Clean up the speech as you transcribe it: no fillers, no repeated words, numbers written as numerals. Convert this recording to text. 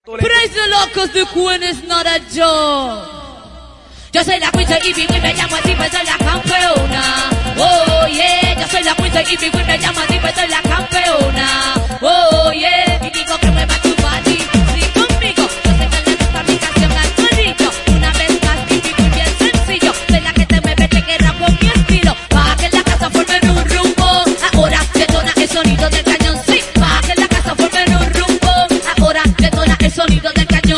Praise the Lord, cause the queen is not a joke. Yo soy la queen, soy Ivy Queen, me llamo así, pues soy la campeona. Oh yeah, yo soy la queen, soy Ivy Queen, me llamo así, pues soy la campeona. Oh yeah, y digo que mueva tu body, sí conmigo. Yo sé que le gusta mi canción al corrillo. Una vez más, Ivy Queen, bien sencillo. Soy la que te mueve, te queda con mi estilo. Pa' que en la casa formen un rumbo. Ahora detona el sonido del cañón, sí. Pa' que en la casa formen un rumbo. Ahora detona el sonido del cañón.